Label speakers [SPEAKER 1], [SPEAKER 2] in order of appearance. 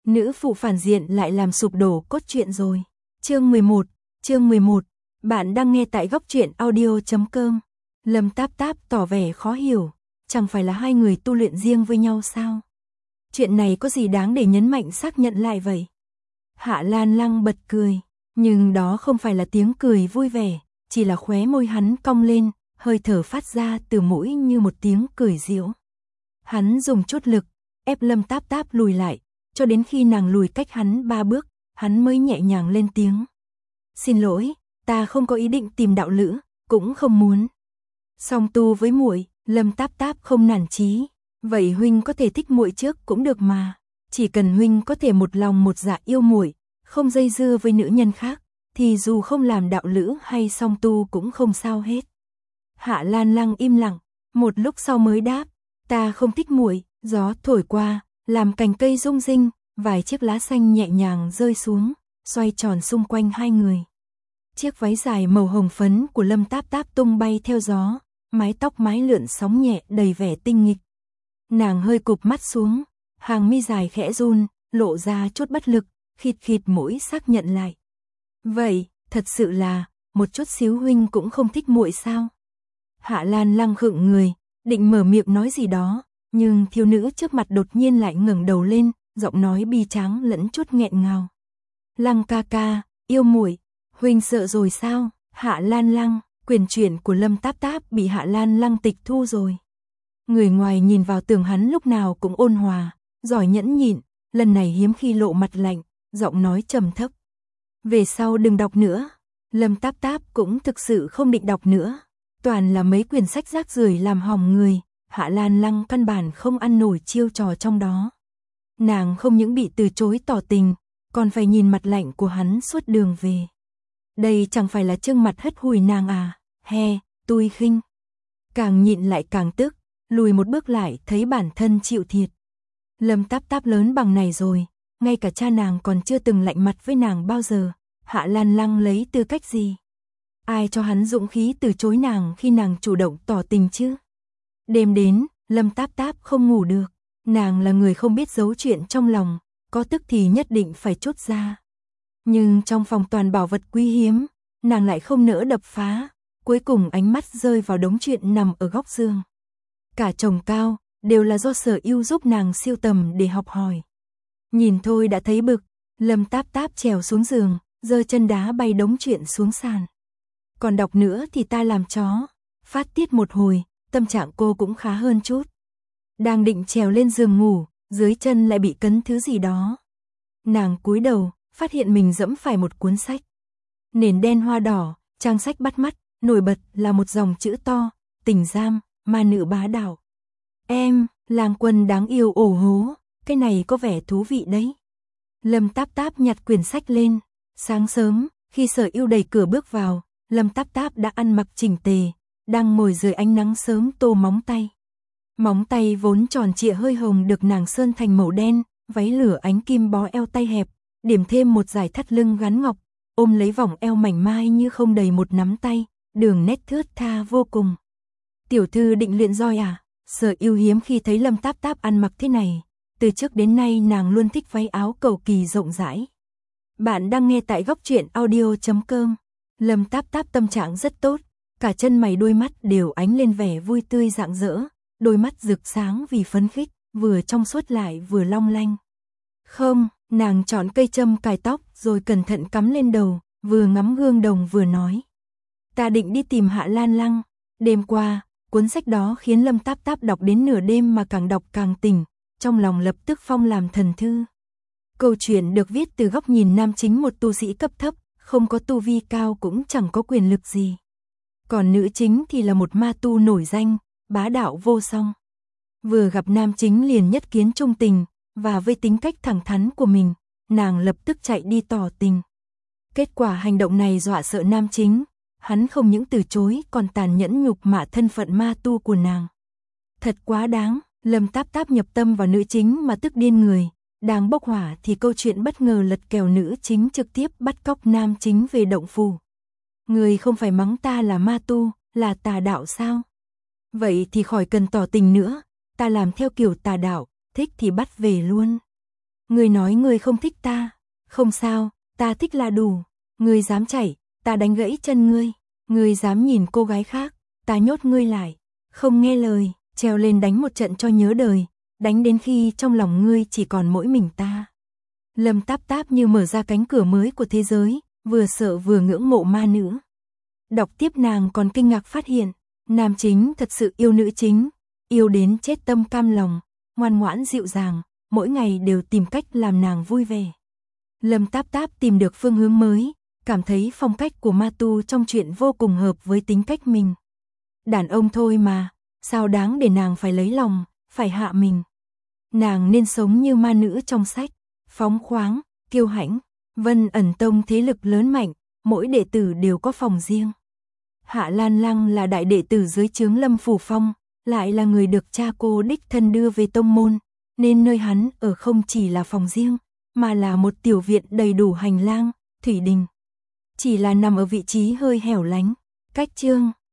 [SPEAKER 1] nữ phụ phản diện lại làm sụp đổ cốt truyện rồi. Chương 11, bạn đang nghe tại góc truyện audio.com. Lâm Táp Táp tỏ vẻ khó hiểu, chẳng phải là hai người tu luyện riêng với nhau sao? Chuyện này có gì đáng để nhấn mạnh xác nhận lại vậy? Hạ Lan Lăng bật cười, nhưng đó không phải là tiếng cười vui vẻ, chỉ là khóe môi hắn cong lên, hơi thở phát ra từ mũi như một tiếng cười giễu. Hắn dùng chút lực, ép Lâm Táp Táp lùi lại, cho đến khi nàng lùi cách hắn 3 bước, hắn mới nhẹ nhàng lên tiếng. Xin lỗi, ta không có ý định tìm đạo lữ, cũng không muốn song tu với muội. Lâm Táp Táp không nản chí. Vậy huynh có thể thích muội trước cũng được mà, chỉ cần huynh có thể một lòng một dạ yêu muội, không dây dưa với nữ nhân khác, thì dù không làm đạo lữ hay song tu cũng không sao hết. Hạ Lan Lăng im lặng, một lúc sau mới đáp, ta không thích muội. Gió thổi qua, làm cành cây rung rinh, vài chiếc lá xanh nhẹ nhàng rơi xuống, xoay tròn xung quanh hai người. Chiếc váy dài màu hồng phấn của Lâm Táp Táp tung bay theo gió, mái tóc mái lượn sóng nhẹ đầy vẻ tinh nghịch. Nàng hơi cụp mắt xuống, hàng mi dài khẽ run, lộ ra chút bất lực, khịt khịt mũi xác nhận lại. Vậy, thật sự là, một chút xíu huynh cũng không thích muội sao? Hạ Lan Lăng khựng người, định mở miệng nói gì đó, nhưng thiếu nữ trước mặt đột nhiên lại ngẩng đầu lên, giọng nói bi tráng lẫn chút nghẹn ngào. Lăng ca ca, yêu muội, huynh sợ rồi sao? Hạ Lan Lăng, quyền chuyển của Lâm Táp Táp bị Hạ Lan Lăng tịch thu rồi. Người ngoài nhìn vào tưởng hắn lúc nào cũng ôn hòa, giỏi nhẫn nhịn, lần này hiếm khi lộ mặt lạnh, giọng nói trầm thấp. Về sau đừng đọc nữa. Lâm Táp Táp cũng thực sự không định đọc nữa. Toàn là mấy quyển sách rác rưởi làm hỏng người, Hạ Lan Lăng căn bản không ăn nổi chiêu trò trong đó. Nàng không những bị từ chối tỏ tình, còn phải nhìn mặt lạnh của hắn suốt đường về. Đây chẳng phải là trương mặt hất hủi nàng à? He, tui khinh. Càng nhịn lại càng tức, lùi một bước lại thấy bản thân chịu thiệt. Lâm Táp Táp lớn bằng này rồi, ngay cả cha nàng còn chưa từng lạnh mặt với nàng bao giờ. Hạ Lan Lăng lấy tư cách gì? Ai cho hắn dũng khí từ chối nàng khi nàng chủ động tỏ tình chứ? Đêm đến, Lâm Táp Táp không ngủ được. Nàng là người không biết giấu chuyện trong lòng, có tức thì nhất định phải chốt ra. Nhưng trong phòng toàn bảo vật quý hiếm, nàng lại không nỡ đập phá. Cuối cùng ánh mắt rơi vào đống chuyện nằm ở góc giường. Cả chồng cao, đều là do Sở Ưu giúp nàng siêu tầm để học hỏi. Nhìn thôi đã thấy bực, Lâm Táp Táp trèo xuống giường, giơ chân đá bay đống chuyện xuống sàn. Còn đọc nữa thì ta làm chó. Phát tiết một hồi, tâm trạng cô cũng khá hơn chút. Đang định trèo lên giường ngủ, dưới chân lại bị cấn thứ gì đó. Nàng cúi đầu, phát hiện mình dẫm phải một cuốn sách. Nền đen hoa đỏ, trang sách bắt mắt, nổi bật là một dòng chữ to, tình giam, ma nữ bá đạo. Em, lang quân đáng yêu ổ hố, cái này có vẻ thú vị đấy. Lâm Táp Táp nhặt quyển sách lên. Sáng sớm, khi Sở Ưu đẩy cửa bước vào, Lâm Táp Táp đã ăn mặc chỉnh tề, đang ngồi dưới ánh nắng sớm tô móng tay. Móng tay vốn tròn trịa hơi hồng được nàng sơn thành màu đen, váy lửa ánh kim bó eo tay hẹp, điểm thêm một dải thắt lưng gắn ngọc, ôm lấy vòng eo mảnh mai như không đầy một nắm tay, đường nét thướt tha vô cùng. Tiểu thư định luyện roi à? Sở Ưu hiếm khi thấy Lâm Táp Táp ăn mặc thế này, từ trước đến nay nàng luôn thích váy áo cầu kỳ rộng rãi. Bạn đang nghe tại góc truyện audio.com. Lâm Táp Táp tâm trạng rất tốt, cả chân mày đôi mắt đều ánh lên vẻ vui tươi rạng rỡ, đôi mắt rực sáng vì phấn khích, vừa trong suốt lại vừa long lanh. Không, nàng chọn cây châm cài tóc rồi cẩn thận cắm lên đầu, vừa ngắm gương đồng vừa nói. Ta định đi tìm Hạ Lan Lăng. Đêm qua, cuốn sách đó khiến Lâm Táp Táp đọc đến nửa đêm mà càng đọc càng tỉnh, trong lòng lập tức phong làm thần thư. Câu chuyện được viết từ góc nhìn nam chính một tu sĩ cấp thấp, không có tu vi cao cũng chẳng có quyền lực gì. Còn nữ chính thì là một ma tu nổi danh, bá đạo vô song. Vừa gặp nam chính liền nhất kiến trung tình, và với tính cách thẳng thắn của mình, nàng lập tức chạy đi tỏ tình. Kết quả hành động này dọa sợ nam chính, hắn không những từ chối còn tàn nhẫn nhục mạ thân phận ma tu của nàng. Thật quá đáng, Lâm Táp Táp nhập tâm vào nữ chính mà tức điên người. Đang bốc hỏa thì câu chuyện bất ngờ lật kèo nữ chính trực tiếp bắt cóc nam chính về động phủ. Người không phải mắng ta là ma tu, là tà đạo sao? Vậy thì khỏi cần tỏ tình nữa, ta làm theo kiểu tà đạo, thích thì bắt về luôn. Ngươi nói ngươi không thích ta. Không sao, ta thích là đủ. Ngươi dám chạy, ta đánh gãy chân ngươi. Ngươi dám nhìn cô gái khác, ta nhốt ngươi lại. Không nghe lời, trèo lên đánh một trận cho nhớ đời. Đánh đến khi trong lòng ngươi chỉ còn mỗi mình ta. Lâm Táp Táp như mở ra cánh cửa mới của thế giới, vừa sợ vừa ngưỡng mộ ma nữ. Đọc tiếp nàng còn kinh ngạc phát hiện, nam chính thật sự yêu nữ chính, yêu đến chết tâm cam lòng, ngoan ngoãn dịu dàng, mỗi ngày đều tìm cách làm nàng vui vẻ. Lâm Táp Táp tìm được phương hướng mới, cảm thấy phong cách của Ma Tu trong truyện vô cùng hợp với tính cách mình. Đàn ông thôi mà, sao đáng để nàng phải lấy lòng, phải hạ mình. Nàng nên sống như ma nữ trong sách, phóng khoáng, kiêu hãnh. Vân Ẩn Tông thế lực lớn mạnh, mỗi đệ tử đều có phòng riêng. Hạ Lan Lăng là đại đệ tử dưới trướng Lâm Phủ Phong, lại là người được cha cô đích thân đưa về tông môn, nên nơi hắn ở không chỉ là phòng riêng, mà là một tiểu viện đầy đủ hành lang, thủy đình. Chỉ là nằm ở vị trí hơi hẻo lánh, cách Chương